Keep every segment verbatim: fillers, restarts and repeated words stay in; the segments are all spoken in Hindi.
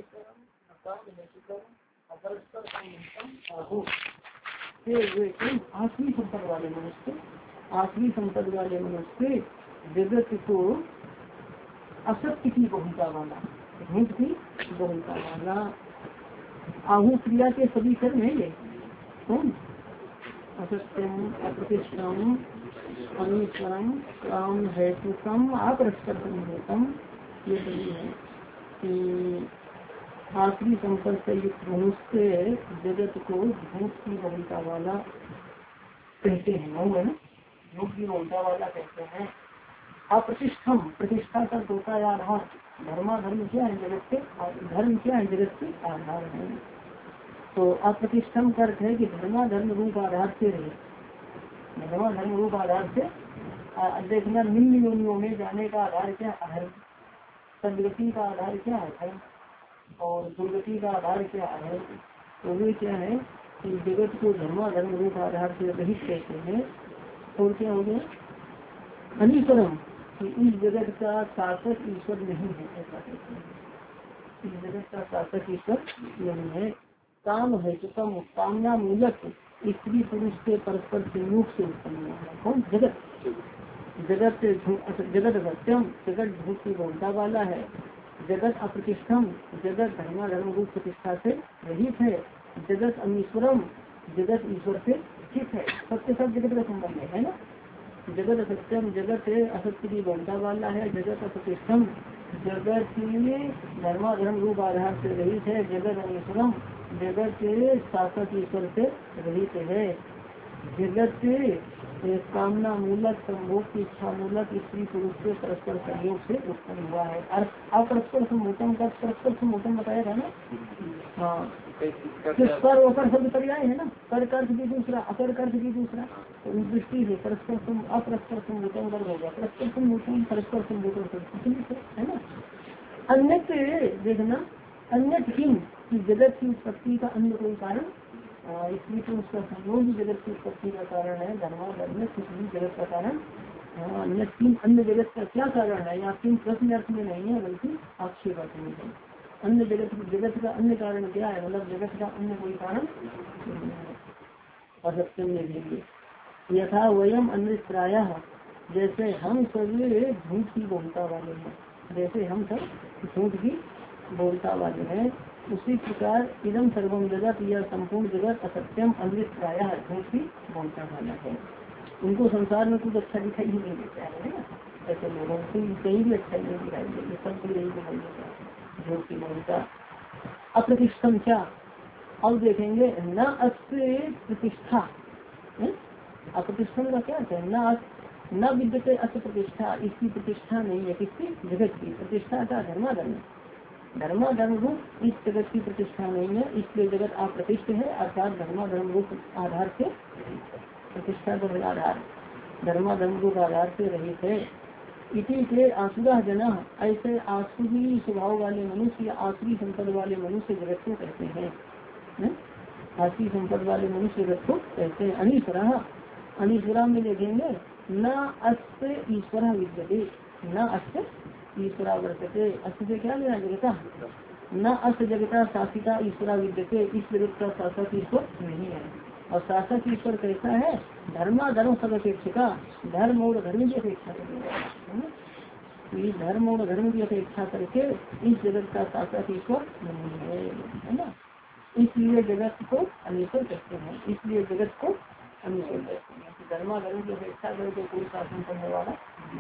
आखिरी संपद वाले मनुष्य आखिरी संपद वाले मनुष्य जगत को असत्य की बहुलता वाला, झूठ की बहुलता वाला। आहू क्रिया के सभी कर्म है ये कौन? असत्यम, अप्रतिष्ठम, अनिश्वरम, काम हेतुकम, अपरस्परम, ये सभी है कि आखिरी संपर्क से युक्त मनुष्य जगत को झूठ की बहुलता वाला कहते हैं। वो है ना, झूठ की बहुलता वाला कहते हैं। अप्रतिष्ठम, प्रतिष्ठा का होता है आधार। धर्मा धर्म क्या है? जगत के धर्म क्या है? जगत के आधार है। तो अप्रतिष्ठम का अर्थ है कि धर्मा धर्म रूप आधार से रहे। धर्मा धर्म रूप आधार से देखना, निम्न योनियों में जाने का आधार क्या? अधर्म। सदगति का आधार क्या है? धर्म। और दुर्गति का आधार क्या है? तो वे क्या है कि जगत को धर्मा धर्म रूप आधार से रहित कहते हैं। और क्या हो गया? अनिश्वरम, कि इस जगत का शासक ईश्वर नहीं है, ऐसा कहते हैं। इस जगत का शासक ईश्वर नहीं है। काम है कम, कामना मूलक स्त्री पुरुष के परस्पर संयोग से उत्पन्न हुआ है। कौन? जगत। जगत जगत सत्यम, जगत झूठ की बहुलता वाला है। जगत अप्रतिष्ठम, जगत धर्मा धर्म रूप प्रतिष्ठा से रहित है। जगत अनीश्वरम, जगत ईश्वर से स्थित है। सत्य सब जगत का संबंध है, है ना। जगत असत्यम, जगत असत्य की बहुलता वाला है। जगत अप्रतिष्ठम, जगत धर्मा धर्म रूप आधार से रहित है। जगत अनीश्वरम, जगत के शासक ईश्वर से रहित है। जगत कामना मूलक, संभोग की इच्छा मूलक स्त्री पुरुष के परस्पर सहयोग से उत्पन्न हुआ है। अपरस्पर सम्भूतम का परस्पर सम्भूतम बताया था ना। हाँ, पर ओकर शब्द पर्याय है ना। पर कर्थ भी दूसरा, अपर कर्थ भी दूसरा। तो उस दृष्टि से परस्पर अपरस्पर सम्भूतम कर होगा। परस्पर सम्भूतम, परस्पर सम्भूतम है ना। अन्यत्र देखना, अन्यत्र किम, कि जगत की उत्पत्ति का अन्य कोई कारण, इसलिए तो उसका संयोग भी जगत की उत्पत्ति का कारण है। धर्मा धर्म किसी जगत का कारण। अन्य तीन अन्य जगत का क्या कारण है? यहाँ तीन प्रश्न अर्थ में नहीं है, बल्कि आक्षेप अर्थ में है। अन्य जगत जगत का अन्य कारण क्या है? मतलब जगत का अन्य कोई कारण असत्य में देंगे। यथा वयम अन्य प्राय, जैसे हम सभी झूठ की बहुलता वाले हैं। जैसे हम सब झूठ की बहुलता वाले हैं, उसी प्रकार इदम सर्वम जगत, यह संपूर्ण जगत असत्यम अमृत प्राय झूठ की बहुलता वाला है। उनको संसार में कुछ अच्छा दिखाई ही नहीं देता है ना। ऐसे लोगों को कहीं भी अच्छा नहीं दिखाई देती, सबको यही दिखाई देता है झूठ की बहुलता। अप्रतिष्ठम क्या? अब देखेंगे, न अस्य प्रतिष्ठा। अप्रतिष्ठम का क्या है? न न विद्यते अस्य प्रतिष्ठा, इसकी प्रतिष्ठा नहीं है। किसकी? जगत की। प्रतिष्ठा का धर्मा धर्म, धर्मा धर्म रूप इस जगत की प्रतिष्ठा नहीं है, इसलिए जगत अप्रतिष्ठ है। अर्थात धर्मा धर्म रूप आधार से प्रतिष्ठा का आधार धर्मा धर्म रूप आधार से रहित है। इसी के आसुरा जना, ऐसे आसुरी स्वभाव वाले मनुष्य या आसुरी संपद वाले मनुष्य जगत को कहते हैं। आसुरी संपद वाले मनुष्य जगत को कहते हैं। अनीश्वरा, अनीश्वरा में देखेंगे, न अस्य ईश्वर विद्यते, न अस्य ईश्वरा वर्तते। अस्य से क्या लेना? जगता। न अस्य जगता शासिता ईश्वरा विद्यते, इस जगत का शासक ईश्वर नहीं है। और शासक ईश्वर कैसा है? धर्मा धर्म सब अपेक्षिका, धर्म और धर्म की अपेक्षा करेगा। धर्म और धर्म की अपेक्षा करके इस जगत का शासक ईश्वर नहीं है, है ना। इसलिए जगत को अनीश्वर कहते हैं। इसलिए जगत को अनीश्वर कहते हैं। धर्मा धर्म की अपेक्षा करके कोई शासन करने वाला,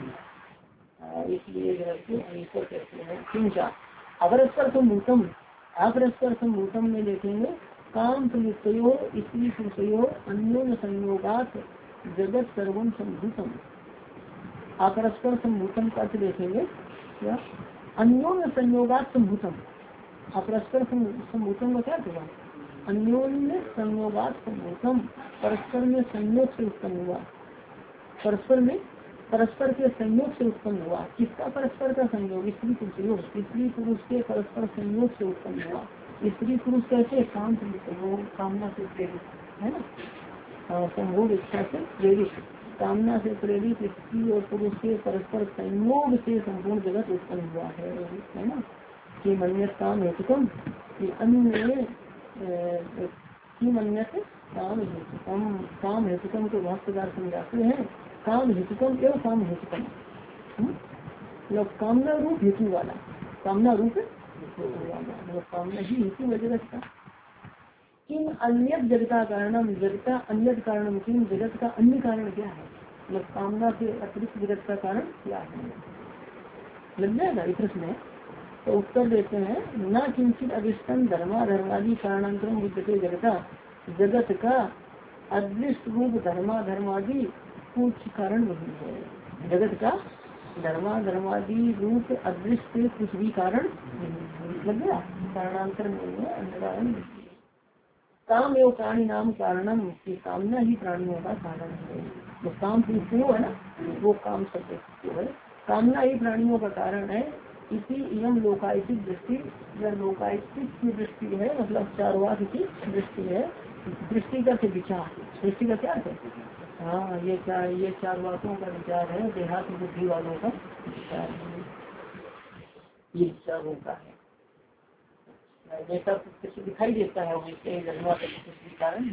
इसलिए जगत को अनीश्वर कहते हैं। किंचा अपरस्पर सम्भूतम, अपरस्पर सम्भूतम में देखेंगे, काम प्रयुक्तयो स्त्री पुरुषयो अन्योन्य संयोगात जगत सर्वम सम्भूतम। अपरस्पर सम्भूतम का अर्थ देखेंगे क्या? अन्योन्य संयोगात सम्भूतम। अपरस्पर सम्भूतम का क्या होगा? अन्योन्य संयोगात सम्भूतम, परस्पर में संयोग से उत्पन्न हुआ। परस्पर में परस्पर के संयोग से उत्पन्न हुआ। किसका परस्पर का संयोग? स्त्री पुरुष, स्त्री पुरुष के परस्पर संयोग से उत्पन्न हुआ। स्त्री पुरुष कैसे? काम से संयोग, कामना से प्रेरित, है ना। संभोग इच्छा से प्रेरित, कामना से प्रेरित स्त्री और पुरुष के परस्पर संयोग से संपूर्ण जगत उत्पन्न हुआ है, है ना। कि मन्यत काम हेतुकम कि अन्य की मन्यत काम हेतुकम, काम हेतुकम को भाष्यकार समझाते हैं। काम हेतुकम एवं काम हेतुकम, मतलब कामना रूप हेतु वाला, कामना रूप हेतु वाला, मतलब कामना ही हेतु है जगत का। किन अन्य जगता कारणम, जगता अन्य कारणम, किन जगत का अन्य कारण क्या है, मतलब कामना से अतिरिक्त जगत का कारण क्या है, लग जाएगा ये प्रश्न है। तो उत्तर देते हैं न किंचित अभिष्टम धर्मा धर्मादि कारणांतरम विद्यते जगता, जगत का अदृष्ट रूप धर्मा धर्मादि कुछ कारण नहीं है। जगत का धर्मा धर्मादि रूप अदृष्ट कुछ भी कारण नहीं, लग गया, कारणांतर नहीं है, अंतरायण। काम एवं प्राणी नाम कारणम, की कामना ही प्राणियों का कारण है। तो काम जो है ना, वो काम शब्द है, कामना ही प्राणियों का कारण है। इसी एवं लोकायतिक दृष्टि, या लोकायतिक की दृष्टि है, मतलब चारवाक की दृष्टि है। दृष्टि का विचार, दृष्टि का क्या है, हाँ ये चार ये चार वाकों का विचार है, देहात बुद्धि वालों का विचार है, ये विचार होता है। जैसा कुछ दिखाई देता है वैसे जन्मा का कुछ भी कारण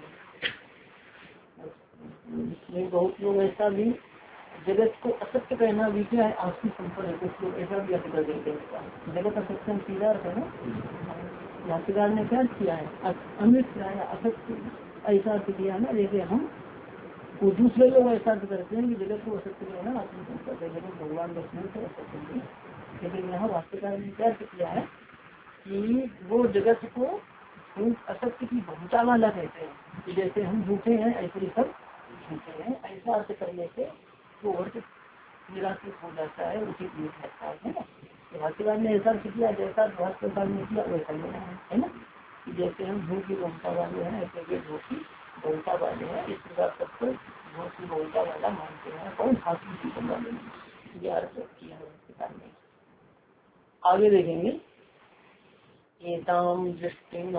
नहीं। बहुत लोग ऐसा भी जगत को असत्य कहना भी क्या है, आंसू संपन्न है, कुछ लोग ऐसा भी अर्थ कर देते हैं। जगत असत्य सीधा अर्थ है ना, भाष्यकार ने क्या किया है, अमृत असत्य ऐसा अर्थ किया ना। जैसे हम वो दूसरे लोग ऐसा अर्थ करते हैं कि जगत को असत्य कहना आत्म संपन्न है, जगत भगवान दर्शन से असत्य है। लेकिन यहाँ भाष्यकार ने क्या किया है कि वो जगत को असत्य की बहुता वाला कहते हैं, कि जैसे हम झूठे हैं ऐसे ही सब झूठे हैं, ऐसा अर्थ करने से वो अर्थ निराकृत हो जाता है, उचित नहीं रहता है ना। तो भाष्यकार ने ऐसा अर्थ किया जैसा भाष्यकार ने किया वैसा लेना है ना, कि जैसे हम झूठ की बहुता वाले हैं ऐसे ये झूठ की बहुता वाले हैं, इस प्रकार सबको झूठ की बहुता वाला मानते हैं। कौन शास्त्र की समझा लेंगे, यह अर्थ किया है भाष्यकार ने। आगे देखेंगे, एताम दृष्टिं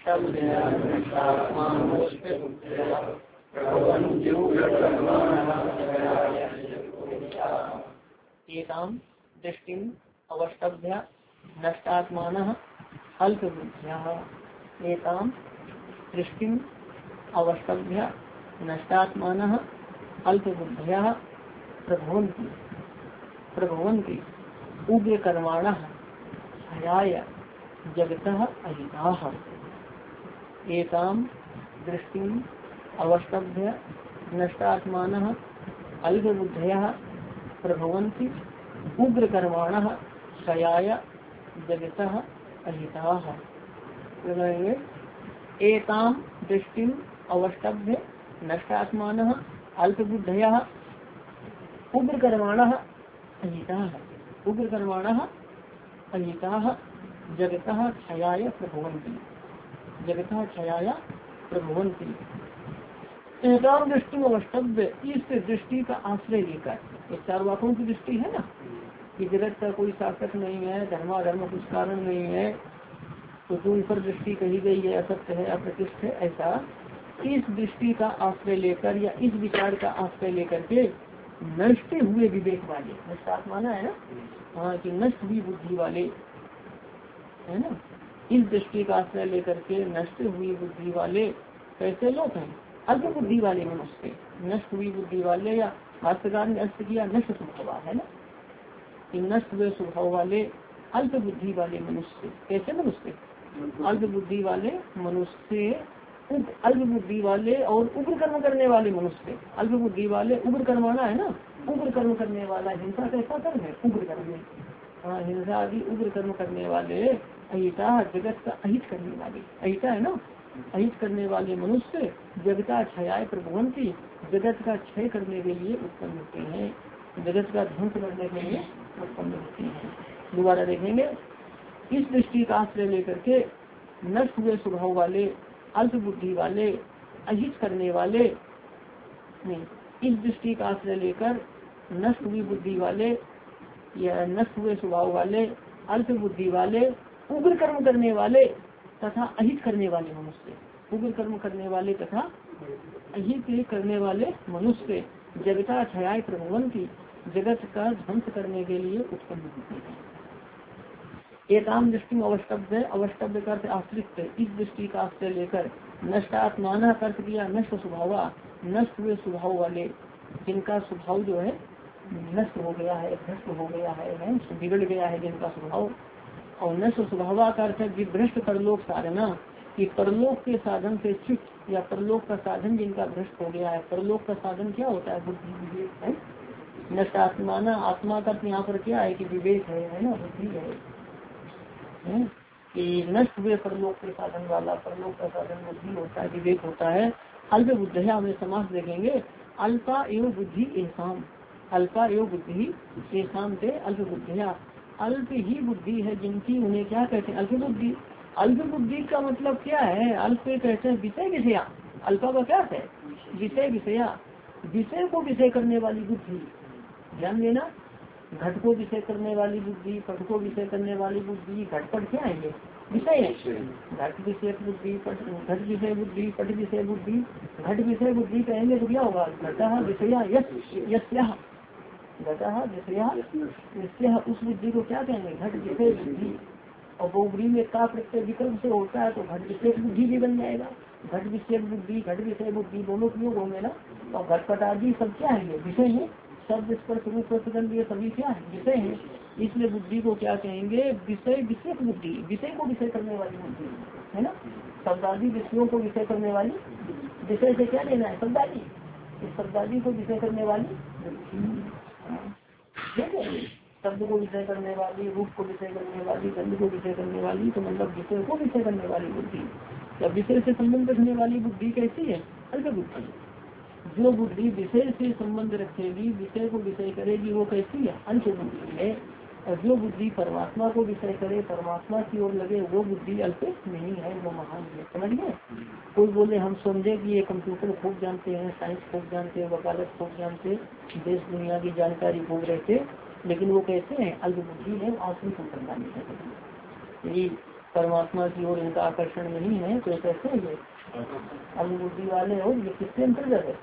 एताम दृष्टिं अवष्टभ्य नष्टात्मानः अल्पबुद्ध्याः, एताम दृष्टिं अवष्टभ्य नष्टात्मानः अल्पबुद्ध्याः प्रभवन्ति प्रभवन्ति उग्र कर्माणः भयाय जगतः अहिताः। एताम दृष्टिं अवष्टभ्य नष्टात्मानः अल्पबुद्धयः प्रभवन्ति उग्र कर्माणः क्षयाय जगतः अहिताः। एताम दृष्टिं अवष्टभ्य नष्टात्मानः अल्पबुद्धयः उग्र कर्माणः अहिताः, उग्र कर्माणः अहिताः जगतः क्षयाय प्रभवन्ति, जगतः क्षयाय प्रभवन्ति। एकाम दृष्टि अवष्टभ्य, इस दृष्टि का आश्रय लेकर, ये चार वाकों की दृष्टि है ना, कि जगत का कोई शासक नहीं है, धर्माधर्म कुछ कारण नहीं है, तो जो ऊपर दृष्टि कही गई है असत्य है अप्रतिष्ठ है, ऐसा इस दृष्टि का आश्रय लेकर या इस विचार का आश्रय लेकर के नष्ट हुए विवेक वाले, नष्ट माना है ना, हाँ कि नष्ट हुई बुद्धि वाले है ना, इस दृष्टि का आश्रय लेकर के नष्ट हुई बुद्धि वाले कैसे लोग हैं, अल्प बुद्धि वाले मनुष्य, नष्ट हुई बुद्धि वाले, या भाष्यकार ने अर्थ किया नष्ट स्वभाव है ना, कि नष्ट हुए स्वभाव वाले अल्प बुद्धि वाले मनुष्य, कैसे मनुष्य, अल्प बुद्धि वाले मनुष्य, अल्प बुद्धि वाले और उग्र कर्म करने वाले मनुष्य, अल्प बुद्धि वाले उग्र कर्माना है ना, उग्र कर्म करने वाला, हिंसा कैसा कर्म है, उग्र कर्म, हाँ हिंसा आदि उग्र कर्म करने वाले, अहिता जगत का अहित करने वाले, अहिता है ना, अहित करने वाले मनुष्य जगता क्षयाय प्रभवन्ति, जगत का क्षय करने के लिए उत्पन्न होते हैं, जगत का ध्वंस करने के लिए उत्पन्न होते हैं। दोबारा देखेंगे, इस दृष्टि का आश्रय लेकर के नष्ट हुए स्वभाव वाले, अल्प बुद्धि वाले, अहित करने वाले, नहीं, इस दृष्टि का आश्रय लेकर नष्ट हुई बुद्धि वाले या नष्ट हुए स्वभाव वाले, अल्प बुद्धि वाले, उग्र कर्म करने वाले तथा अहित करने वाले मनुष्य, उग्र कर्म करने वाले तथा अहित करने वाले मनुष्य जगता क्षयाय प्रभवन्ति, जगत का ध्वंस करने के लिए उत्पन्न होते हैं। एकाम दृष्टि अवस्तव्य, अवस्तव्य का अर्थ आश्रित, इस दृष्टि का आश्रय लेकर नष्टात्माना का अर्थ किया नष्ट स्वभाव, नष्ट हुए स्वभाव वाले, जिनका स्वभाव जो है नष्ट हो गया है, भ्रष्ट हो गया है, बिगड़ गया है जिनका स्वभाव। और नष्ट स्वभाव का अर्थ है विभ्रष्ट परलोक साधना, कि परलोक के साधन से च्युत या परलोक का साधन जिनका भ्रष्ट हो गया है। परलोक का साधन क्या होता है? बुद्धि, विवेक है। नष्ट आत्माना, आत्मा का यहाँ पर क्या है कि विवेक है, है ना, बुद्धि है, है? कि नष्ट हुए परलोक के साधन वाला, परलोक का साधन बुद्धि होता है, विवेक होता है। अल्प बुद्धिया हमें समास देखेंगे, अल्पा एवं बुद्धि एसाम, अल्पा एवं बुद्धि एसाम से अल्प बुद्धिया, अल्प ही बुद्धि है जिनकी, उन्हें क्या कहते हैं? अल्प बुद्धि। अल्प बुद्धि का मतलब क्या है? अल्प कहते हैं विषय विषया, अल्पा का क्या है? विषय विषया, विषय को विषय करने वाली बुद्धि। ध्यान देना, घट को विषय करने वाली बुद्धि, पट को विषय करने वाली बुद्धि, घटपट क्या है? ये विषय है। घट विषय बुद्धि, घट विषय बुद्धि, पट विषय बुद्धि। घट विषय बुद्धि कहेंगे तो क्या होगा? घटः विषया यस्याः, घटः विषया यस्याः, उस बुद्धि को क्या कहेंगे? घट विषय बुद्धि। और बहुब्री में का प्रत्यय विकल्प से होता है तो घट विषय बुद्धि भी बन जाएगा। घट विषय बुद्धि, घट विषय बुद्धि दोनों प्रयोग होंगे ना। और घटपट आदि सब क्या है? ये विषय है। शब्द स्पर्श रूप रसगंध ये सभी क्या है? विषय है। इसलिए बुद्धि को क्या कहेंगे? विषय विषय बुद्धि, विषय को विषय करने वाली बुद्धि, है ना। शब्दादि विषयों को विषय करने वाली, विषय से क्या लेना है? शब्दादि, इस शब्दादि को विषय करने वाली, शब्द को विषय करने वाली, रूप को विषय करने वाली, गंध को विषय करने वाली, तो मतलब विषय को विषय करने वाली बुद्धि। जब विषय से संबंध रखने वाली बुद्धि कैसी है? अल्प बुद्धि। जो बुद्धि विषय से संबंध रखेगी, विषय को विषय करेगी, वो कैसी है? अल्प बुद्धि है। और जो बुद्धि परमात्मा को विषय करे, परमात्मा की ओर लगे, वो बुद्धि अल्प नहीं है, वो महान है। समझ गए? कोई बोले हम समझे कि ये कंप्यूटर खूब जानते हैं, साइंस खूब जानते हैं, वकालत खूब जानते, देश दुनिया की जानकारी खूब रहते, लेकिन वो कैसे हैं? अल्प बुद्धि है, आसुरी संप्रदाय है। यदि परमात्मा की ओर इनका आकर्षण नहीं है तो कैसे है? ये अल्प बुद्धि वाले हो। ये किसके अंतर्गत है?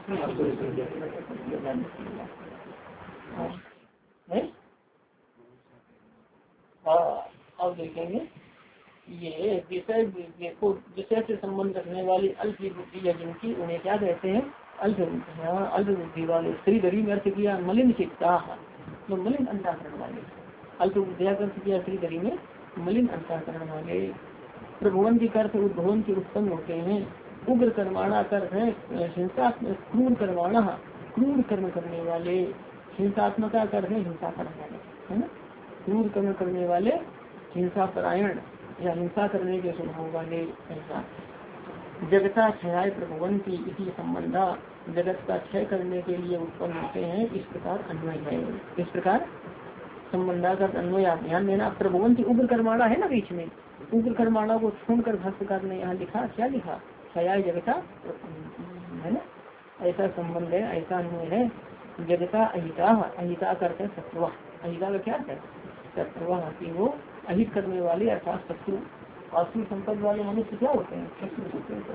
अब देखेंगे ये विषय को विषय से संबंध रखने वाली अल्प बुद्धि या जिनकी, उन्हें क्या कहते हैं? अल्प अल्प बुद्धि वाले। श्रीधरी में अर्थ किया मलिन चित्ता, तो मलिन अंतःकरण वाले। अल्प बुद्धिया का अर्थ किया श्रीधरी में मलिन अंतःकरण वाले। प्रभुवन की अर्थ उद्भवन के उत्पन्न होते हैं। उग्र कर्माणा कर है हिंसा, क्रूर कर्माणा, क्रूर कर्म करने वाले। हिंसात्मक कर है हिंसा करने वाले, है ना। क्रूर कर्म करने वाले, हिंसा परायण या हिंसा करने के स्वभाव वाले। ऐसा जगता क्षय प्रभुवन की इसी संबंधा, जगत का क्षय करने के लिए उत्पन्न होते हैं, इस प्रकार अन्वय है। इस प्रकार संबंधा का अन्वय ध्यान देना। प्रभुवन की उग्र कर्माणा है ना बीच में, उग्र कर्माणा को छोड़कर भाष्यकार ने यहाँ लिखा, क्या लिखा? क्षय जगता, है ना। ऐसा संबंध है, ऐसा अन्वय है। जगता अहिता, अहिता करते शत्रु, अहिता का क्या है? शत्रु, कि वो अहित करने वाले अर्थात शत्रु। आसुरी संपद वाले मनुष्य क्या होते हैं? शत्रु होते हैं,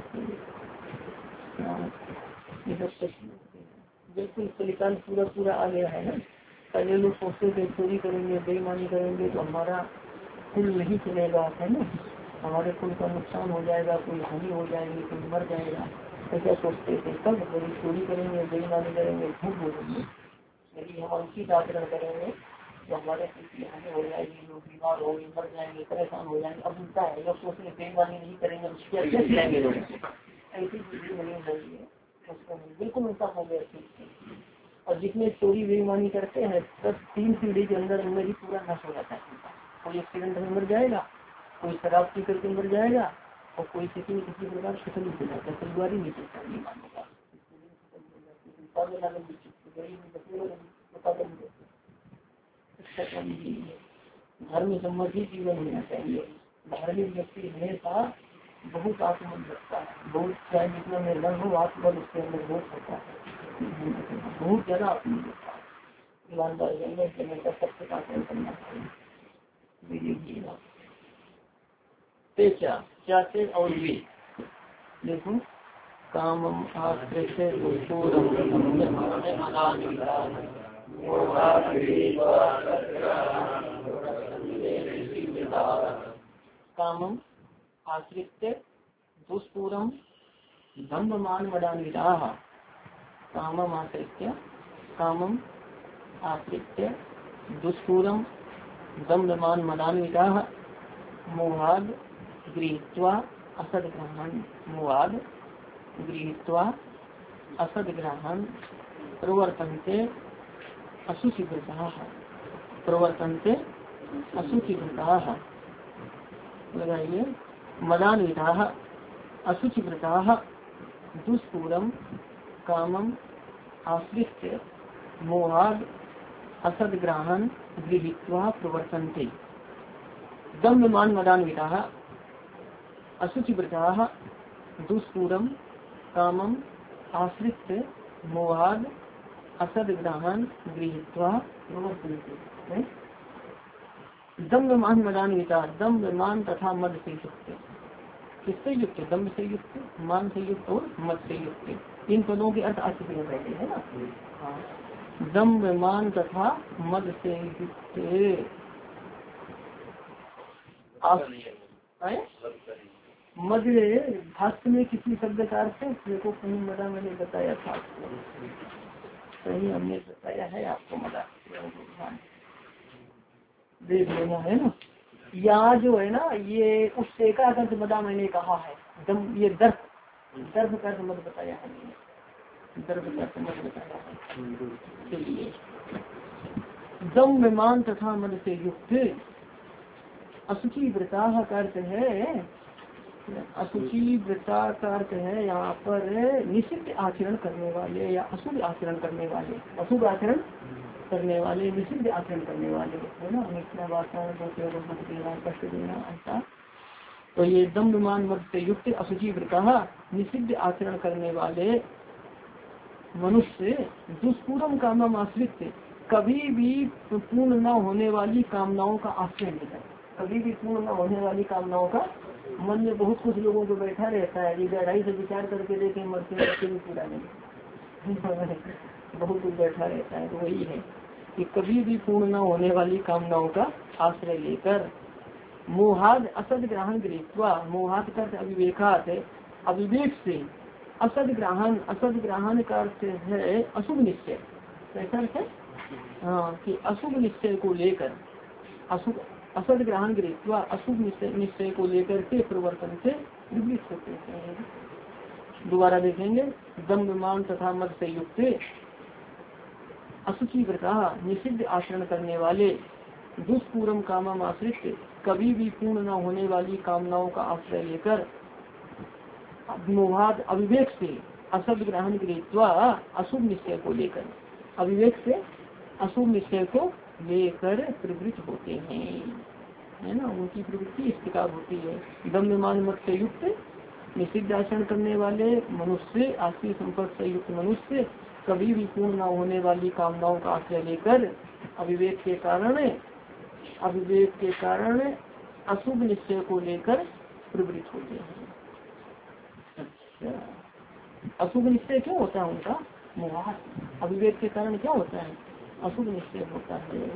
शत्रु। बिल्कुल सलिकान पूरा पूरा आ गया है ना। पहले लोग सोचते थे चोरी करेंगे, बेईमानी करेंगे तो हमारा कुल नहीं चलेगा, है ना, हमारे कुल का नुकसान हो जाएगा, कोई हानि हो जाएगी, कोई मर जाएगा, ऐसा सोचते थे। तब यदि चोरी करेंगे, बेईमानी करेंगे, झूठ बोलेंगे, यदि हम अनुचित आचरण करेंगे तो हमारे कुल की हानि हो जाएगी, लोग बीमार होंगे, मर जाएंगे, परेशान हो जाएंगे। अब उल्टा है, लोग सोचते बेईमानी नहीं करेंगे उसके अच्छे खिलाएंगे लोग, ऐसी चीजें नहीं होगी है, बिल्कुल उल्टा हो गया। और जितने चोरी बेईमानी करते हैं तब तीन पीढ़ी के अंदर अंदर ही पूरा नष्ट हो जाता है। कोई एक्सीडेंट में मर जाएगा, कोई शराब पी करके मर जाएगा, और कोई किसी न किसी प्रकार खत्म नहीं हो जाता, परिवार ही नहीं चलता बेईमानों का। धर्म सम्मति जीवन होना चाहिए। धार्मिक व्यक्ति हमेशा बहुत आत्मबल रखता है, बहुत चाहे जितना निर्भर हो आत्मबल उसके अंदर बहुत होता है, बहुत ज्यादा आत्मबल होता है। ईमानदारी रहने से हमेशा सबसे आचरण करना चाहिए। क्या क्या से और भी देखो कामम आश्रय कामम आश्रित्य दुष्पूरम दम्भमान मदान्विताः कामम आश्रित्य कामम आश्रित्य दुष्पूरम दम्भमान मदान्विताः मोहाद गृहीत्वा असद्ग्रहण मोहाद गृहीत्वा असद्ग्रहण प्रवर्तन्ते अशुचिवृताः प्रवर्तन्ते अशुचिवृताः लगाइए मदान्विताः अशुचिवृताः दुष्पूरम कामम आश्रित्य मोहाद असद्ग्रहण गृहीत्वा प्रवर्तन्ते दम्भमान मदान्विताः अशुचिवृताः दुष्पूरम कामम आश्रित्य मोहाद असद्ग्रहण गृहीत्वा प्रवर्तन्ते। दम्भमान मदान्विता दम्भ मान तथा मद से युक्त किससे युक्त दम्भ से युक्त मान से युक्त और मद से युक्त इन पदों के अर्थ आ चुके हैं पहले है ना। हाँ दम्भ मान तथा मद से युक्त मद भाष्य में किसी शब्द का अर्थ है देखो कहीं मदा मैंने बताया था कहीं हमने बताया है आपको मदा देख लेना है ना। यहाँ जो है ना ये उससे का अर्थ मदा मैंने कहा है दम ये दर्भ दर्भ का मत बताया है दर्भ का मत बताया है। चलिए दम विमान तथा मद से युक्त अशुचि व्रता का अर्थ है अशुचि व्रता का अर्थ है यहाँ पर निषिद्ध आचरण करने वाले या अशुभ आचरण करने वाले अशुभ आचरण करने वाले निषिद्ध आचरण करने वाले है ना मिथ्या वार्ता मत देना कष्ट देना ऐसा। तो ये दम्भमान मद से युक्त अशुचि व्रता निषिद्ध आचरण करने वाले मनुष्य दुष्पूरम कामम आश्रित कभी भी पूर्ण न होने वाली कामनाओं का आश्रय लेकर कभी भी पूर्ण न होने वाली कामनाओं का मन में बहुत कुछ लोगों को बैठा रहता है ये गहराई से विचार करके देखें मरते मरते भी पूरा नहीं बहुत कुछ बैठा रहता है। तो वही है कि कभी भी पूर्ण न होने वाली कामनाओं का आश्रय लेकर मोहाद असद ग्रहण गृहीत्वा मोहाद का अविवेकात अविवेक से असद ग्रहण असद ग्रहण का अर्थ है अशुभ निश्चय कैसा अर्थ है हाँ कि अशुभ निश्चय को लेकर अशुभ असद ग्रहण गृहीत्वा अशुभ निश्चय को लेकर के प्रवर्तन से विवृत होते हैं। दोबारा देखेंगे दम्भमान तथा मद से युक्त अशुचि व्रता निषिद्ध आचरण करने वाले दुष्पूरम कामम आश्रित कभी भी पूर्ण न होने वाली कामनाओं का आश्रय लेकर मोहाद अविवेक से असद ग्रहण गृहीत्वा अशुभ निश्चय को लेकर अविवेक से अशुभ निश्चय को लेकर प्रवृत्त होते हैं है ना। उनकी प्रवृत्ति इस प्रकार होती है दम्भमान मद से युक्त निषिद्ध आचरण करने वाले मनुष्य आश्रय संपर्क से युक्त मनुष्य कभी भी पूर्ण न होने वाली कामनाओं का आश्रय लेकर अविवेक के कारण अविवेक के कारण अशुभ निश्चय को लेकर प्रवृत्त होते हैं। अच्छा अशुभ निश्चय क्यों होता है उनका मोह अविवेक के कारण क्या होता है अशुभ निश्चय होता है।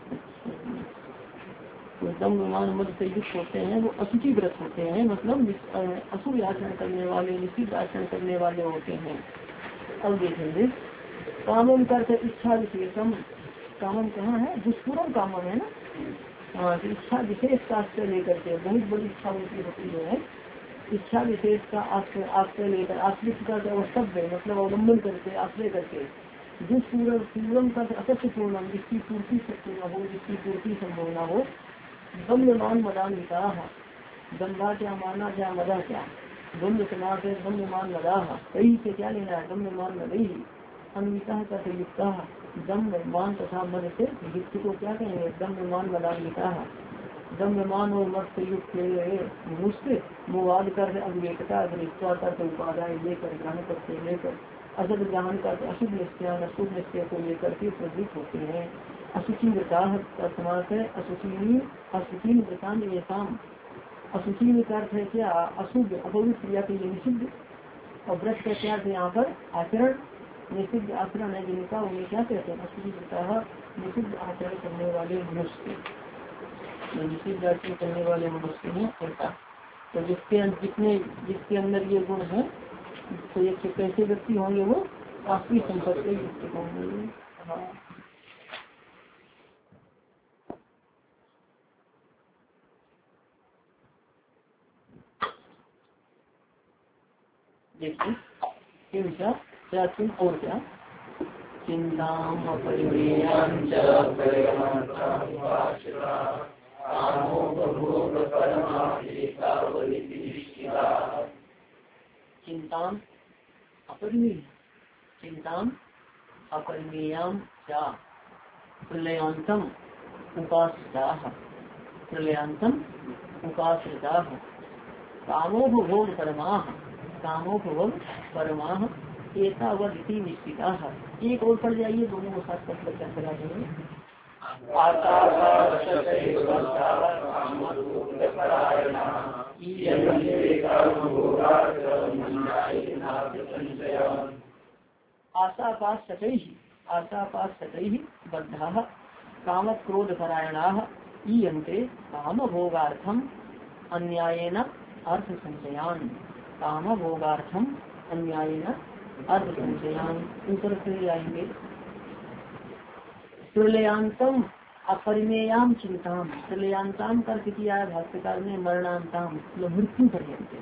तो दम्भमान मद से युक्त होते हैं वो अशुचि व्रत होते हैं मतलब अशुभ आचरण करने वाले निषिद्ध आचरण करने वाले होते हैं। अब देखेंगे कामम करते इच्छा विशेषम कामम कहाँ है दुष्पूरम कामम है ना। हाँ तो इच्छा विशेष का आश्रय लेकर के बहुत बड़ी इच्छा उनकी होती है इच्छा विशेष का आश्रय आश्रय लेकर आश्रित का शब्द मतलब अवलंबन करके आश्रय करके दुष्पूर्व पूर्वम का असत्य पूर्णम जिसकी पूर्ति सत्य न हो जिसकी पूर्ति संभव न हो दम्भमान मदान्विता दम्भा क्या माना क्या मदा क्या द्वंद्व समास है दम्भमान मदा कई से क्या लेना है दम्भमान मदई अन्विता का युक्ता दम्भमान तथा मद से युक्त को क्या कहेंगे दम्भमान मदान्विता दम्भमान और मद से युक्त मनुष्य मोवाद कर अविवेकता अग्रिष्टा कर उपादाय लेकर ग्रहण करते लेकर असद ग्रहण का अशुभ निश्चय अशुभ निश्चय को लेकर के प्रवृत्त होते हैं। अशुचि व्रता का समास है अशुचि अशुचि व्रतान ये शाम अशुचि का अर्थ है क्या अशुभ अपवित्र क्रिया के लिए निषिद्ध और व्रत का क्या है यहाँ पर आचरण निषिद्ध आचरण है जिनका उन्हें क्या कहते हैं अशुचि व्रता निषिद्ध आचरण करने वाले मनुष्य। जिसे दर्शन करने वाले मनुष्य हैं ऐसा। तो जिसके जितने जिसके अंदर ये गुण है तो ये कैसे व्यक्ति होंगे वो आसवी संपत्ति युक्त होंगे। हाँ। देखिए क्या क्या चिंता और क्या चिंता चिंता अपरिमेय चिंता अपरिमेयम क्या प्रलयांतम उपासिताः प्रलयांतम उपासिताः कामोपभोग परमाः कामोपभोग परमाः एतावदिति निश्चिताः। एक और पढ़ जाइए, दोनों को साथ साथ चर्चा करा देंगे। आशापास सतैः आशापास सतैः बद्धाः काम क्रोध परायणाः ईयन्ते काम भोगार्थम अन्यायेन अर्थ संचयान काम भोगार्थम अन्यायेन अर्थ संचयान। ऊपर से आएंगे प्रलयांतम अपरिमेयाम चिंताम। प्रलयांताम कर किया है भाष्यकार ने मरणांताम मतलब मृत्यु पर्यंत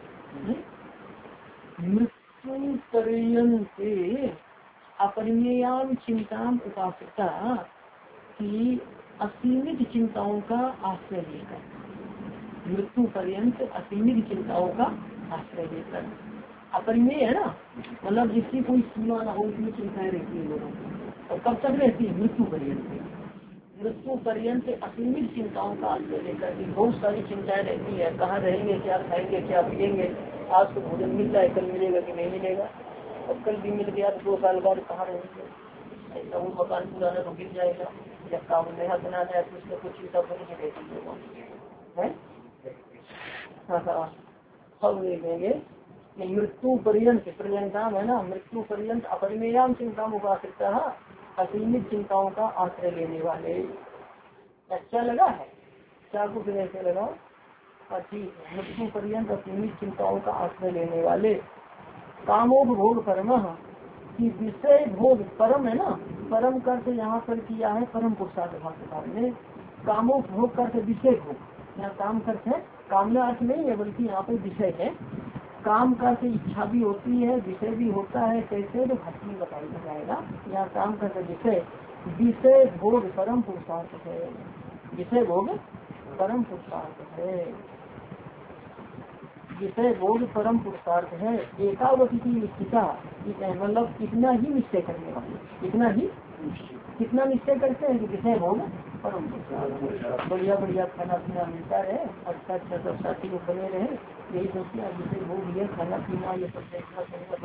मृत्यु पर्यंत अपरिमेयाम चिंताम उपासिता की असीमित चिंताओं का आश्रय लेकर मृत्यु पर्यंत असीमित चिंताओं का आश्रय लेकर। अपरिमेय है ना, मतलब जिसकी कोई सीमा ना हो उसमें चिंताएं रहती है लोगों को। और कब तक रहती है? मृत्यु पर्यंत। मृत्यु पर्यंत असीमित चिंताओं का आश्रय लेकर बहुत सारी चिंताएं रहती है। कहाँ रहेंगे, क्या खाएंगे, क्या पिएंगे, आज तो भोजन मिलता है, कल मिलेगा कि नहीं मिलेगा, और कल भी मिल गया तो दो साल बाद कहाँ रहेंगे, ऐसा वो मकान पुराना तो गिर जाएगा, जब काम नया बनाना है तो उसमें कुछ चिंता बनी ही रहती है लोगों है। हाँ हाँ सब देखेंगे मृत्यु पर्यंत पर्यंताम है ना, मृत्यु पर्यंत अपरिमेयाम चिंता उपासिता असीमित चिंताओं का आश्रय लेने वाले। अच्छा लगा है क्या कुछ ऐसे लगा? ठीक है, मृत्यु पर्यंत असीमित चिंताओं का आश्रय लेने वाले। कामोपभोग परम की विषय भोग परम है ना, परम करके यहाँ पर किया है परम पुरुषार्थ भाष्यकार ने। कामोपभोग करके विषय भोग, यहाँ काम करते कामना अर्थ नहीं है बल्कि यहाँ पे विषय है। काम का से इच्छा भी होती है, विषय भी होता है, कैसे तो भक्ति में बताया जाएगा। यहाँ काम का विषय विषय भोग परम पुरुषार्थ है, विषय भोग परम पुरुषार्थ है, विषय भोग परम पुरुषार्थ है। एकावती की निश्चिता मतलब इतना ही निश्चय करने वाले, इतना ही कितना निश्चय करते हैं कि विषय भोग परम पुरुषार्थ। बढ़िया बढ़िया खाना पीना मिलता रहे, अच्छा अच्छा सब साथी को बने रहे, यही सोचते हैं विषय भोग ये खाना पीना ये सब देखना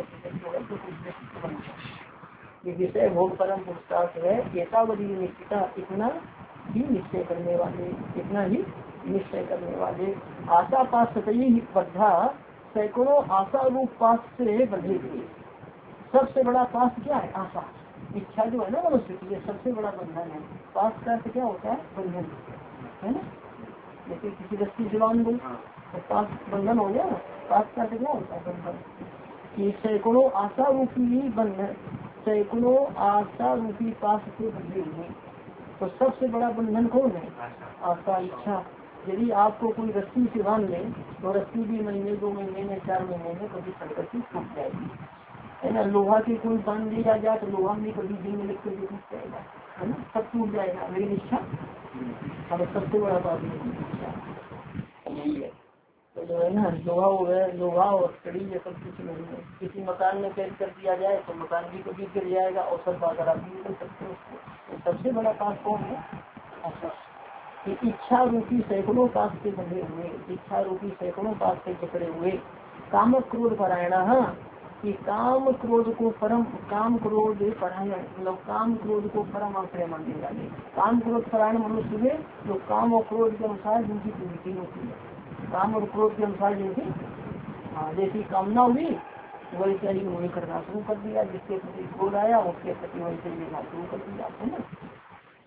ये विषय भोग परम पुरुषार्थ है। एकावती निश्चिता इतना ही निश्चय करने वाले, इतना ही निश्चय करने वाले। आशा पास सतही बद्धा सैकड़ों आशा रूप पास से बंधे हुए। सबसे बड़ा पास क्या है? आशा, इच्छा जो है ना मनुष्य की, ये सबसे बड़ा बंधन है। पास का अर्थ क्या होता है? बंधन है ना, जैसे किसी रस्सी जवान बोल तो पास बंधन हो गया ना। पास का अर्थ क्या होता है? बंधन। कि सैकड़ों आशा रूपी बंधन, सैकड़ों आशा रूपी पास से बंधे हुए। तो सबसे बड़ा बंधन कौन है? आशा, इच्छा। यदि आपको कोई रस्सी से बांध ले तो रस्सी भी महीने दो महीने में चार महीने में कभी प्रकृति टूट जाएगी है ना। लोहा की कोई बांध दिया जाए तो लोहा भी कभी दिन में लिख कर टूट जाएगा है ना, सब टूट जाएगा। लेकिन इच्छा हमें सबसे बड़ा बात यही है। तो जो है ना लोहा हो गया, लोहा और कड़ी ये सब कुछ नहीं है। किसी मकान में कैद कर दिया जाए तो मकान भी कभी गिर जाएगा और सब बात आप भी कर सकते हो उसको। तो सबसे बड़ा पास कौन है? अच्छा, इच्छा रूपी सैकड़ों पास से बंधे हुए, इच्छा रूपी सैकड़ों पास से पकड़े हुए। काम क्रोध परायण कि काम क्रोध को परम, काम क्रोध परायण मतलब काम क्रोध को परम आश्रय मानने वाले। काम क्रोध परायण मनुष्य हुए जो काम और क्रोध के अनुसार जिनकी प्रवृत्ति होती है, काम और क्रोध के अनुसार जिनकी हाँ जैसी कामना हुई वैसे ही उन्होंने करना शुरू कर दिया। जिसके प्रति क्रोध आया उसके प्रति वैसे ही लेना शुरू कर दिया है ना।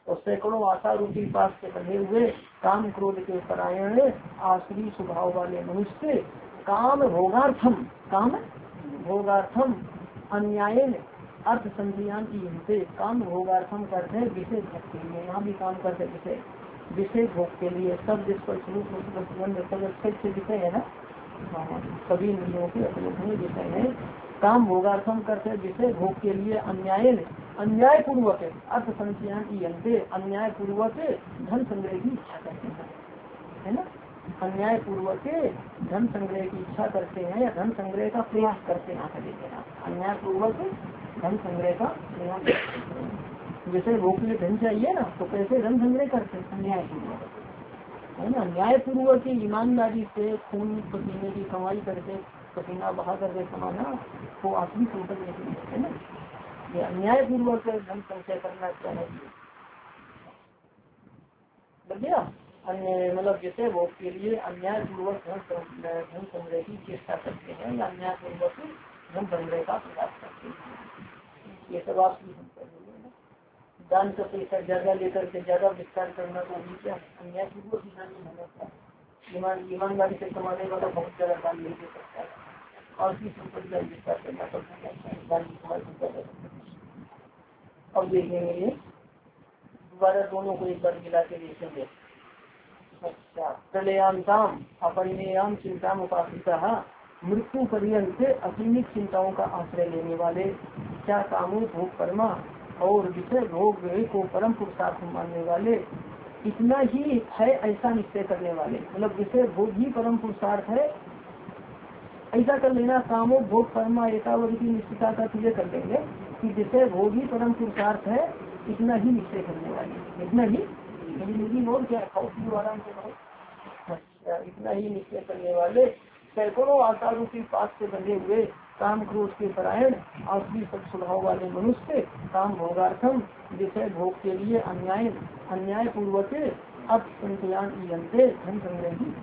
और सैकड़ों आशा रूपी पास से बंधे हुए काम क्रोध के परायण आश्री स्वभाव वाले मनुष्य काम भोगार्थम काम भोगार्थम अन्याय अर्थ संज्ञान की काम भोगार्थम करते हैं विषय भोग के लिए। यहाँ भी काम करते विषय विषय भोग के लिए सब जिस पर विषय है ना, सभी इंद्रियों के अपने विषय है। काम भोगार्थम करते विषय भोग के लिए अन्याय अन्याय पूर्वक अर्थ संचयन की अन्याय पूर्वक धन संग्रह की इच्छा करते हैं, है ना। अन्याय पूर्वक धन संग्रह की इच्छा करते हैं या धन संग्रह का प्रयास करते हैं। अन्याय पूर्वक धन संग्रह का प्रयास करते हैं। विषय भोग के लिए धन चाहिए ना, तो कैसे धन संग्रह करते हैं? अन्याय पूर्वक, है ना। न्याय पूर्वक ईमानदारी से खून पसीने की कमाई करके पसीना बहा करके कमाना वो आत्मिक संपत्ति नहीं है ना। ये अन्याय पूर्वक धन संचय करना चाहिए। बढ़िया अन्य मतलब जैसे वो के लिए अन्याय पूर्वक धन संग्रह की चेष्टा करते हैं या अन्याय पूर्वक धन संग्रह का प्रयास करते हैं। ये सब आपकी संपत्ति है। दान का पैसा ज्यादा लेकर के ज्यादा विस्तार करना तो भी क्या अन्याय पूर्वक ही नहीं होना। ईमान ईमानदारी से कमाने वाला बहुत ज्यादा दान नहीं दे सकता है और की संपत्ति का विस्तार करना पड़ता है। दान की कमाई। अब देखेंगे ये दोबारा दोनों को एक बार मिला के देखेंगे। अच्छा, प्रलयांताम अपरिमेयाम चिंता उपासिता मृत्यु पर्यंत असीमित चिंताओं का आश्रय लेने वाले क्या कामों भोग कर्मा और विषय भोग को परम पुरुषार्थ मानने वाले इतना ही है ऐसा निश्चय करने वाले, मतलब विषय भोग ही परम पुरुषार्थ है ऐसा कर लेना। कामो भोग कर्मा एकावधि की निश्चिता का तुझे कर लेंगे कि विषय भोग ही परम पुरुषार्थ है, इतना ही निश्चय करने वाले। इतना ही और क्या आराम से इतना ही निश्चय करने वाले सैकड़ों आशा रूपी पास से बंधे हुए काम क्रोध के परायण आसुरी सब स्वभाव वाले मनुष्य काम भोगार्थम विषय भोग के लिए अन्याय अन्याय पूर्वक अब संज्ञान धन संग्रह की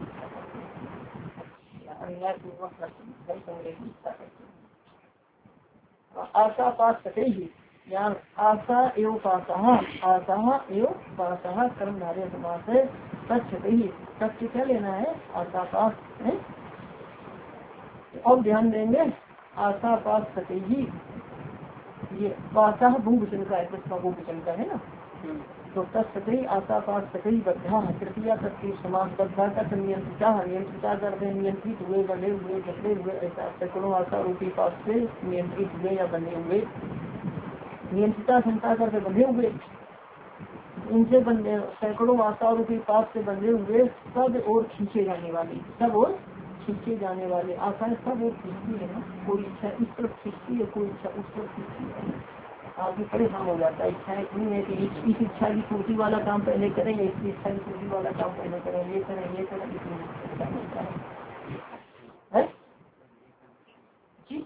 अन्याय पूर्वक धन संग्रह की इच्छा करते हैं। आशा पास सके ही यहाँ आशा एवं पाशा आशा एवं पाशा कर्मधारय समास है। सच ही सच क्या लेना है? आशा पास है। अब ध्यान देंगे आशा पास सके ही ये पाशा बहुवचन का है, बहुवचन का है ना। तो तत्सतही आशा पास सतही बद्धा तृतीया तत्व समास बद्धा का नियंत्रिता नियंत्रिता करते नियंत्रित हुए बने हुए बदले हुए ऐसा सैकड़ों आशा रूपी पास से नियंत्रित हुए या बने हुए नियंत्रिता क्षमता करके बंधे हुए इनसे बंधे सैकड़ों आशा रूपी पास से बंधे हुए सब और खींचे जाने वाले सब और खींचे जाने वाले आशाएं सब और खींचती है ना। कोई इच्छा इस तरफ खींचती है, कोई इच्छा उस तरफ खींचती है। आदमी परेशान हो जाता है। इच्छाएं इतनी है कि इस इच्छा की पूर्ति वाला काम पहले करेंगे, इसकी इच्छा की पूर्ति वाला काम पहले करेंगे, ये करें ये करें इतना है जी।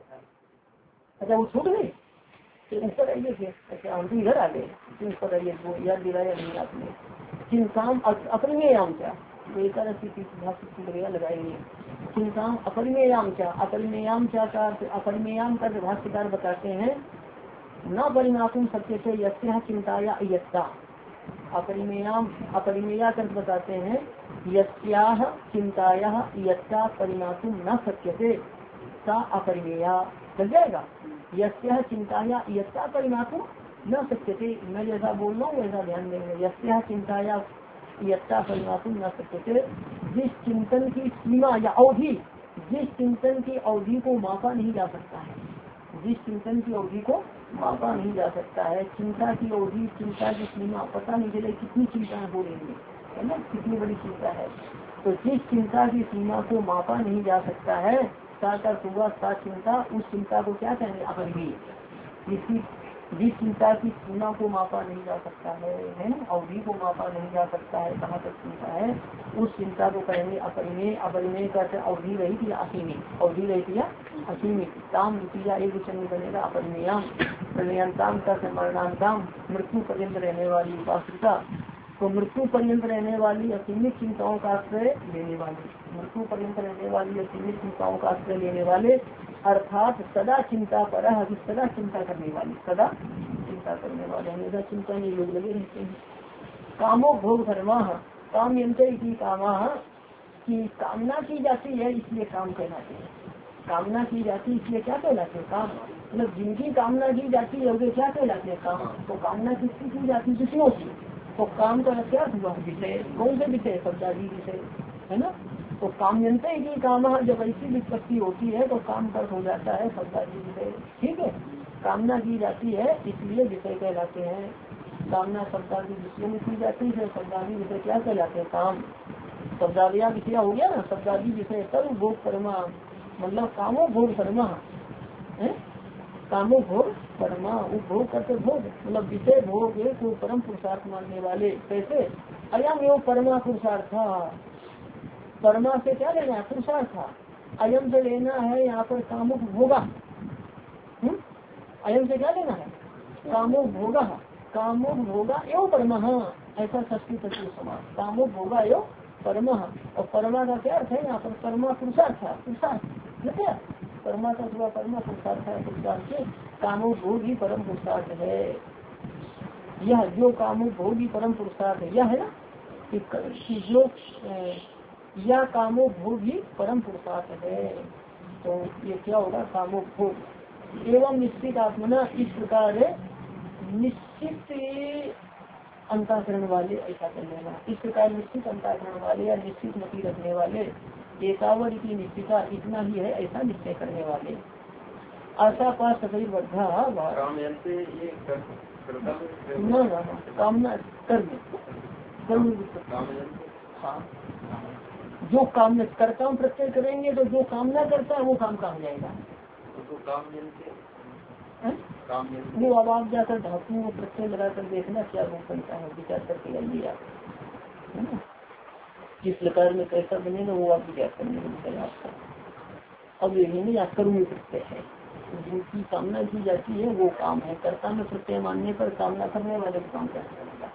अच्छा वो छूट गई ऊपर आइए थे। अच्छा हम तो इधर आ गए ऊपर आइए वो याद दिलाया नहीं आपने। चिंताम अपरिमेयाम क्या तो एक लगाएंगे। चिंताम अपरिमेयाम क्या अपरिमेयाम क्या का अपरिमेयाम का भाष्यकार बताते हैं न परिमातुम सत्य से यस्या चिंताया यत्ता अपरिमेयाम अपरिमेया कर बताते हैं यस्याह चिंताया यत्ता परिमातुम न सत्य से सा अपरिमेया लग जाएगा। यस्या चिंताया यत्ता परिमातुम न सत्य से मैं जैसा बोल रहा हूँ वैसा ध्यान देंगे। यस्या चिंताया यत्ता परिमातुम न सत्य से जिस चिंतन की सीमा या अवधि जिस चिंतन की अवधि को मापा नहीं जा सकता है जिस चिंतन की अवधि को मापा नहीं जा सकता है। चिंता की अवधि चिंता की सीमा पता नहीं चले कितनी चिंताएं हो रही है, है ना, कितनी बड़ी चिंता है। तो जिस चिंता की सीमा को मापा नहीं जा सकता है साकार सुबह सा चिंता उस चिंता को क्या कहेंगे? अपरिमेय। जिसकी जिस चिंता की सीमा को मापा नहीं जा सकता है, है ना, अवधि को मापा नहीं जा सकता है, कहाँ तक चिंता है उस चिंता को कहेंगे अपरिमेय। अपरिमेय करते अवधि रहित या असीमित अवधि रहित या असीमित ताम द्वितीया एक वचन में बनेगा अपरिमेयाम। प्रलयांताम करते मरणांताम मृत्यु पर्यंत रहने वाली उपासिता तो मृत्यु पर्यंत रहने वाली असीमित चिंताओं का आश्रय लेने वाली मृत्यु पर्यंत रहने वाली असीमित चिंताओं का आश्रय लेने वाले अर्थात सदा चिंता पर सदा चिंता करने वाली सदा चिंता करने वाले हमेशा चिंता में लोग लगे रहते हैं। कामो भोग धर्मा काम यंत्र की कामा की कामना की जाती है इसलिए काम कहलाते हैं। कामना की जाती है इसलिए क्या कहलाते हैं काम। मतलब जिनकी कामना की जाती है वे क्या कहलाते हैं काम। तो कामना किसकी की जाती है विषयों की। तो काम का क्या हुआ विषय। कौन से विषय शब्दादी विषय है ना। तो काम यंत्र की कामा जब ऐसी विपत्ति होती है तो काम कर हो जाता है शब्दादी विषय। ठीक है कामना की जाती है इसलिए विषय कहलाते हैं। कामना शब्दादी विषय में की जाती है शब्दादी विषय क्या कहलाते हैं काम। शब्दादिया विषय हो गया ना शब्दादी विषय सर्व भोग कर्मा मतलब कामो भोग कर्मा है। कामो भोग कर्मा उपभोग करते भोग मतलब विषय भोग को परम पुरुषार्थ मानने वाले कैसे अयम एवं परमा पुरुषार्थ परमा से क्या लेना है पुरुषार्थ था। अयम से लेना है यहाँ पर कामुक भोगा। अयम से क्या लेना है कामुक भोगा। कामुक भोगा एवं परमा ऐसा संस्कृत समाज कामुक भोगा एवं परमा। और परमा का क्या अर्थ है यहाँ पर परमा पुरुषार्थ था पुरुषार्थ क्या परमा का थोड़ा परमा पुरुषार्थ है। पुरुषार्थ से कामुक भोग ही परम पुरुषार्थ है। यह जो कामुक भोग ही परम पुरुषार्थ है यह है ना कि जो यह कामो भोग ही परम पुरुषार्थ है। तो ये क्या होगा कामो भोग एवं निश्चित आत्मना इस प्रकार निश्चित अंतःकरण वाले ऐसा कर लेना। इस प्रकार निश्चित अंतःकरण वाले या निश्चित मति रखने वाले एकावर की निश्चिता इतना ही है ऐसा निश्चय करने वाले। आशा पास सदैव बद्धा न कामना कर्म कर्म हाँ जो काम कर्ता प्रत्यय करेंगे तो जो कामना करता है वो काम का हो जाएगा। वो अब आप जाकर धातु को प्रत्यय लगाकर देखना क्या रूप बनता है विचार करके आइए आप है ना। जिस प्रकार में कैसा बनेगा वो आप विचार करने को आपका। अब यही नहीं आप कर्म प्रत्यय है जिनकी कामना की जाती है वो काम है। कर्ता में प्रत्यय मानने पर कामना करने वाले को काम करना पड़ेगा।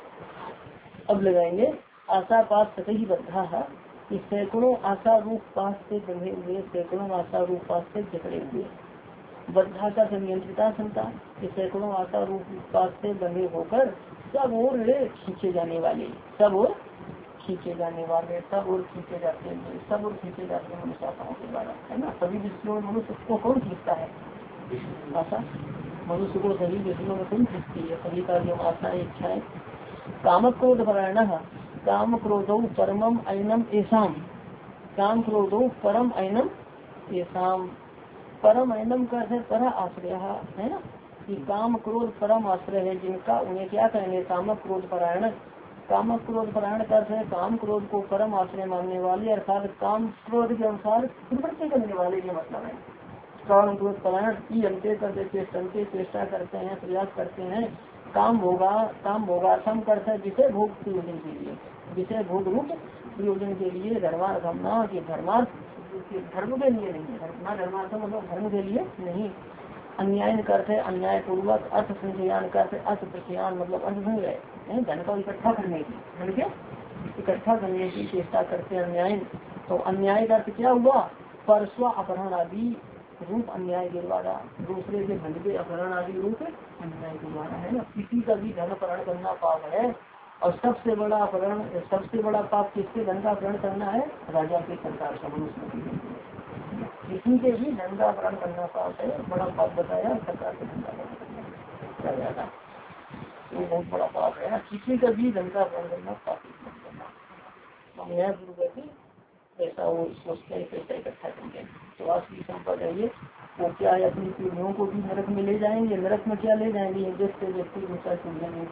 अब लगाएंगे आशा पास सतही बद्धा है कि सैकड़ों आशा रूप पास से बंधे हुए सैकड़ों आशा रूप पास से जकड़े हुए। बद्धा का संयंत्रिता क्षमता कि सैकड़ों आशा रूप पास से बंधे होकर सब और खींचे जाने वाले सब और खींचे जाने वाले सब और खींचे जाते हैं सब और खींचे जाते हैं मनुष्य आशाओं के द्वारा है ना। सभी विषयों में मनुष्य को कौन खींचता है आशा। मनुष्य को सभी विषयों में कौन खींचती है सभी का जो आशा इच्छाएं। काम क्रोध परायण काम क्रोधौ परमम ऐनम एसाम काम क्रोधौ परम ऐनम एसाम। परम ऐनम का है पर आश्रय है ना कि काम क्रोध परम आश्रय है जिनका उन्हें क्या कहेंगे काम क्रोध परायण। काम क्रोध परायण का है काम क्रोध को परम आश्रय मानने वाले अर्थात काम क्रोध के अनुसार प्रवृत्ति करने वाले ये मतलब है। काम क्रोध परायण की अंत्य करते चेष्टा करते हैं प्रयास करते हैं। काम होगा काम भोगार्थम करते हैं विषय भोग प्रयोजन के लिए विषय भोग रूप प्रयोजन के लिए धर्मार्थ हमना कि धर्मार्थ धर्म के लिए नहीं है। धर्मार्थ मतलब धर्म के लिए नहीं। अन्याय करते है अन्याय पूर्वक अर्थ संचयान करते अर्थ प्रचयान मतलब अर्थ संग्रह धन का इकट्ठा करने की धन के इकट्ठा करने की चेष्टा करते अन्याय। तो अन्याय का अर्थ क्या हुआ परस्व अपहरण आदि रूप अन्याय के द्वारा दूसरे के धन के अपहरण आदि रूप अन्याय के द्वारा है ना। किसी का भी धन अपहरण करना पाप है और सबसे बड़ा अपहरण सबसे बड़ा पाप किसके धन का अपहरण करना है राजा के सरकार का मनुष्य किसी के भी धन का अपहरण करना पाप है। बड़ा पाप बताया सरकार के धन का अपहरण राजा का ये बहुत बड़ा पाप है ना। किसी का भी धन का अपहरण करना पाप करना अन्याय पूर्वक ऐसा वो सोचते हैं पैसा इकट्ठा करेंगे। तो आज की संपदा है वो क्या है अपनी पीढ़ियों को भी नरक में ले जाएंगे। नरक में क्या ले जाएंगे देखते व्यक्ति दूसरा चीजें नहीं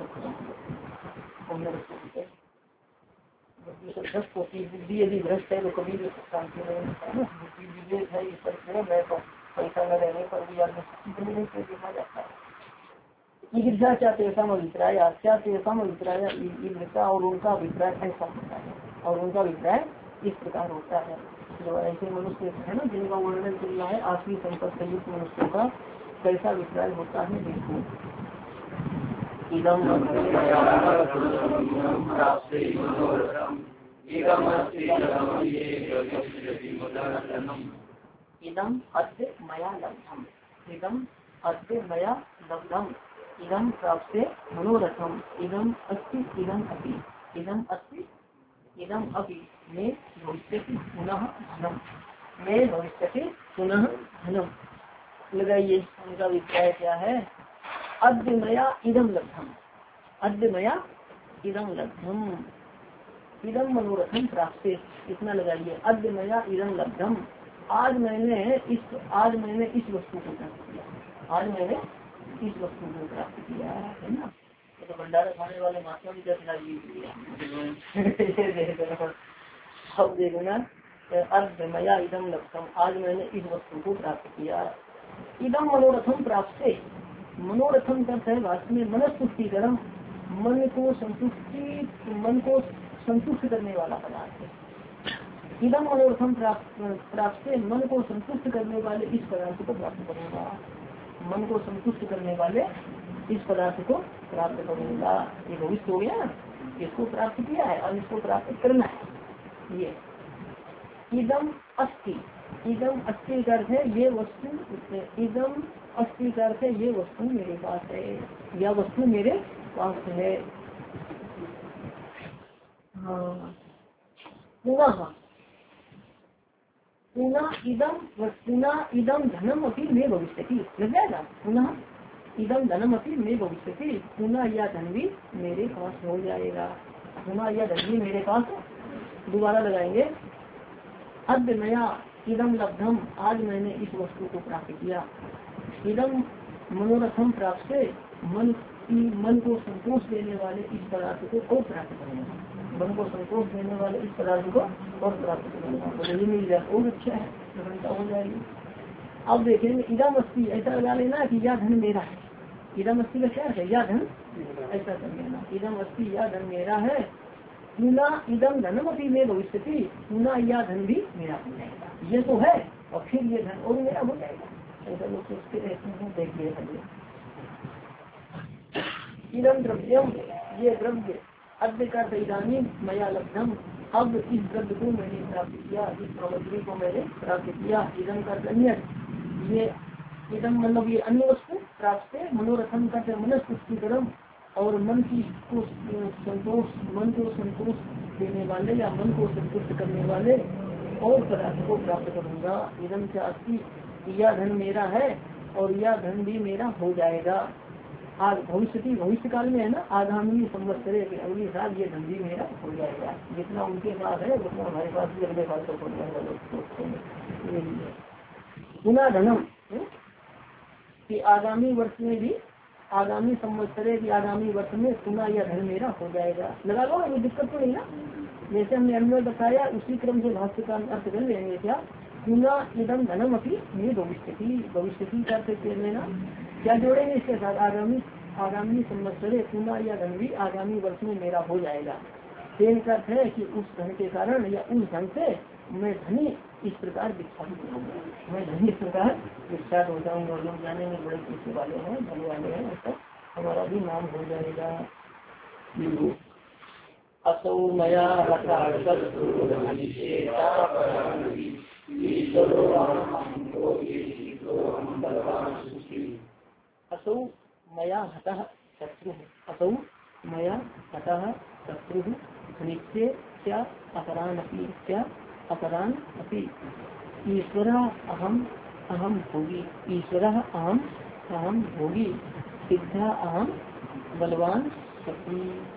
सकते। भ्रष्ट होती बुद्धि यदि भ्रष्ट है तो कभी भी शांति नहीं बुद्धि विवेक है इस पर मैं तो पैसा न रहने पर भी आदमी देखा जाता है। ईर्षा क्या तेसम अभिप्राय क्या तेसम अभिप्राय ईर्षा और उनका अभिप्राय ऐसा होता है और उनका अभिप्राय इस प्रकार होता है। जो ऐसे मनुष्य है ना जिनका वर्णन चल रहा है आखिरी संपर्क संयुक्त मनुष्यों का कैसा अभिप्राय होता है देखो। इदम इदम अद्य मया लब्धम इदम अद्य मया लब्धम इदम प्राप्त मनोरथम इदम अस्ति इदम अपि इदम अस्ति इदम अपि में भविष्यति पुनः धनम में भविष्यति पुनः धनम। लगाइए उनका अभिप्राय क्या है। अद्य मया इदम लब्धम अद्य मया इदम लब्धम इदम मनोरथम प्राप्त इतना लगाइए। अद्य मया इदम लब्धम आज मैंने इस आज मैंने इस वस्तु को प्राप्त किया आज मैंने इस वस्तु को प्राप्त किया है ना। तो भंडारा खाने वाले महात्मा भी क्या अब देखना अद्य मया इदम लब्धम आज मैंने इस वस्तु को प्राप्त किया। इदम मनोरथम प्राप्त मनोरथम करते हैं वास्तव में मनस्तुष्टिकरम मन को संतुष्टि मन को संतुष्ट करने वाला पदार्थ। इदम मनोरथम प्राप्त प्राप्त मन को संतुष्ट करने वाले इस पदार्थ को प्राप्त करूंगा मन को संतुष्ट करने वाले इस पदार्थ को प्राप्त करूंगा। ये भविष्य हो गया ना इसको प्राप्त किया है और इसको प्राप्त करना है। ये इदम अस्ति इदम अस्ति का अर्थ है ये वस्तु इदम अस्ति का अर्थ है ये वस्तु मेरे पास है यह वस्तु मेरे पास है। हाँ पुनः पुनः इदम पुनः इदम धनम अपनी में भविष्यति लग जाएगा। पुनः इदम धनम अपनी में भविष्यति पुनः यह धन भी मेरे पास हो जाएगा पुनः यह धन भी मेरे पास दोबारा लगाएंगे। अद्य मया इदम लब्धम आज मैंने इस वस्तु को प्राप्त किया। इदम मनोरथम प्राप्त से मन की मन को संतोष देने वाले इस पदार्थ को और प्राप्त करेंगे मन को संतोष देने वाले इस पदार्थ को और प्राप्त करेंगे तो ये मिल जाए और अच्छा है प्रसन्नता हो जाएगी। अब देखेंगे इदम अस्ति ऐसा लगा लेना कि यह धन मेरा है। इदम अस्ति का क्या है यह धन ऐसा कर लेना इदम अस्ति यह धन मेरा है। पुनः इदम धनम अपनी में भविष्यति पुनः यह धन भी मेरा हो जाएगा। ये तो है और फिर ये धन और मेरा हो जाएगा ऐसा लोग सोचते रहते हैं। देखिए इदम द्रव्यम ये द्रव्य अद्य का इदानी मया लब्धम अब इस द्रव्य को मैंने प्राप्त किया इस सामग्री को मैंने प्राप्त किया। इदम का अन्य ये इदम मतलब ये अन्य वस्तु प्राप्त मनोरथम का मनस्तुष्टिकरम और मन की को संतोष मन को संतोष देने वाले या मन को संतुष्ट करने वाले और पदार्थ को प्राप्त करूंगा। इदम से अस्ति यह धन मेरा है और यह धन भी मेरा हो जाएगा। आज भविष्य भविष्य काल में है ना आगामी संवत्सरे अगली साल ये धन भी मेरा हो जाएगा। जितना उनके पास है उतना हमारे पास भी अगले साल तक हो जाएगा। पुनः धनम कि आगामी वर्ष में भी आगामी संवत्सरे की आगामी वर्ष में पुनः यह धन मेरा हो जाएगा। लगा लो कोई दिक्कत तो नहीं ना। जैसे हमने अन्य बताया उसी क्रम से भाष्य का अर्थ कर लेंगे। क्या पुनः इदम धनम अपनी ये भविष्य की भविष्य की करते लेना क्या जोड़ेंगे इसके साथ आगामी आगामी संवत्सरे पुनः यह धन भी आगामी वर्ष में मेरा हो जाएगा। तेन का अर्थ है कि उस धन के कारण या उस धन से मैं धनी इस प्रकार विख्यात होगा मैं धनी इस प्रकार विख्यात हो जाऊंगा। लोग जाने में बड़े पीछे वाले हैं धन वाले हैं ऐसा हमारा भी नाम हो जाएगा। असौ मया असौ मया हतः शत्रु असौ मया हतः शत्रु नित्य क्या अपरान अपि क्या अपरान अपि ईश्वर अहम अहम भोगी ईश्वर अहम अहम भोगी सिद्धा अहम बलवान शत्रु।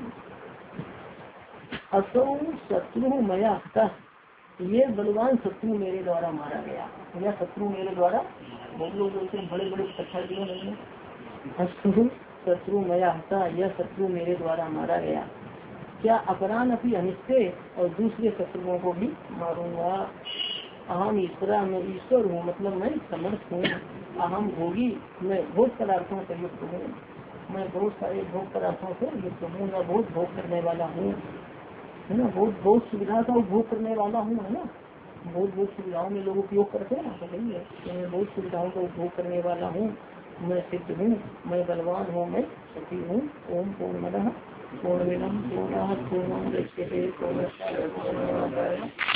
असौ शत्रु मया हतः ये बलवान शत्रु मेरे द्वारा मारा गया। यह शत्रु मेरे द्वारा बहुत लोग बोलते बड़े बड़े कथा क्यों नहीं शत्रु शत्रु मया हता यह शत्रु मेरे द्वारा मारा गया। क्या अपराध अपनी अनिश्चय और दूसरे शत्रुओं को भी मारूंगा। अहम ईश्वरा मैं ईश्वर हूँ मतलब मैं समर्थ हूँ। अहम भोगी मैं भोग पदार्थों से युक्त हूँ मैं बहुत सारे भोग पदार्थों से युक्त हूँ मैं बहुत भोग करने वाला हूँ है ना। बहुत बहुत सुविधा का उपभोग करने वाला हूँ है ना। बहुत बहुत सुविधाओं में लोग उपयोग करते हैं ना तो सही है। मैं बहुत सुविधाओं का उपभोग करने वाला हूँ मैं सिद्ध हूँ मैं बलवान हूँ मैं सती हूँ। ओम पूर्णमदः पूर्णमिदं पूर्णात् पूर्णमुदच्यते पूर्णस्य पूर्णमादाय